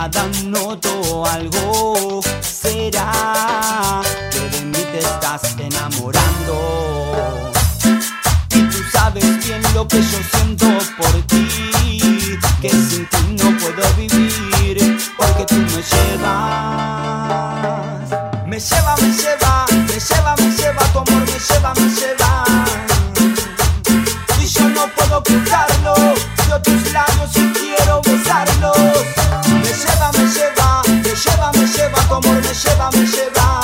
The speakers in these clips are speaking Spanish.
mirada noto algo. ¿Será que de mí te estás enamorando? Y tú sabes bien lo que yo siento por ti, que sin ti no puedo vivir, porque tú me llevas. Me lleva, me lleva, me lleva, me lleva, tu amor me lleva, me lleva. Y yo no puedo ocultarlo, yo tus labios y quiero besarlos. Me lleva, me lleva, me lleva, me lleva, tu amor me lleva, me lleva.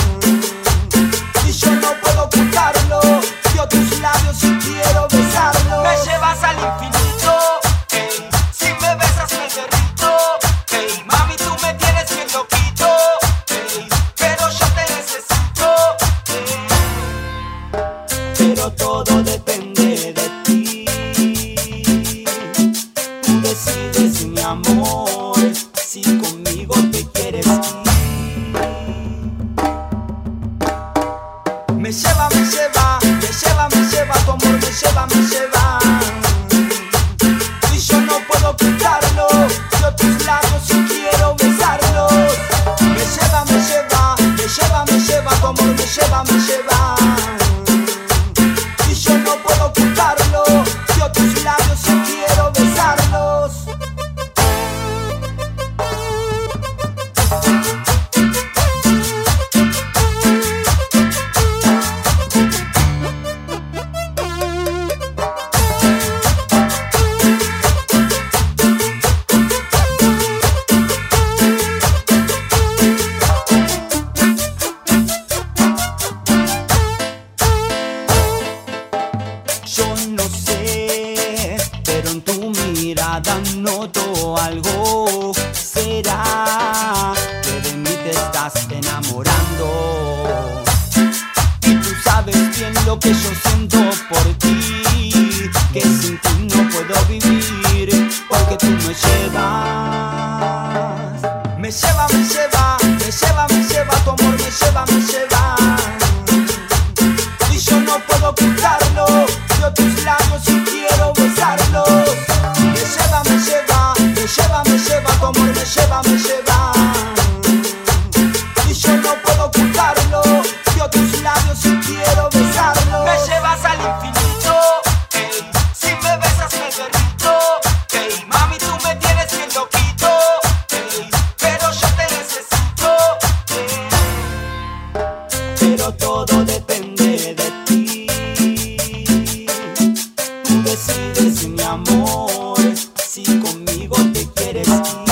Y yo no puedo ocultarlo, yo tus labios y quiero besarlos. Me llevas al infinito, ey, si me besas me derrito, ey, mami tú me tienes bien loquito, ey, pero yo te necesito, ey. Pero todo depende de ti. Tú decides, mi amor, si conmigo te quieres ir. Me lleva, me lleva, me lleva, me lleva, tu amor me lleva, me lleva. Y yo no puedo ocultarlo, yo tus labios y quiero besarlos. Me lleva, me lleva, me lleva, me lleva, tu amor me lleva, me lleva. Y yo no puedo ocultarlo, yo tus labios y quiero besarlos. Yo no sé, pero en tu mirada noto algo. ¿Será que de mí te estás enamorando? Y tú sabes bien lo que yo siento por ti, que sin ti no puedo vivir, porque tú me llevas. Me lleva, me lleva, me lleva, me lleva, tu amor me lleva, me lleva. Y yo no puedo ocultarlo, yo tus labios y quiero besarlos. Me lleva, me lleva, me lleva, me lleva, tu amor me lleva, me lleva. Y yo no puedo ocultarlo, yo tus labios y quiero besarlos. Me llevas al infinito, ey, si me besas me derrito, ey, mami tú me tienes bien loquito, ey, pero yo te necesito, ey. Pero todo depende de ti. Tú decides, mi amor, si conmigo te quieres ir.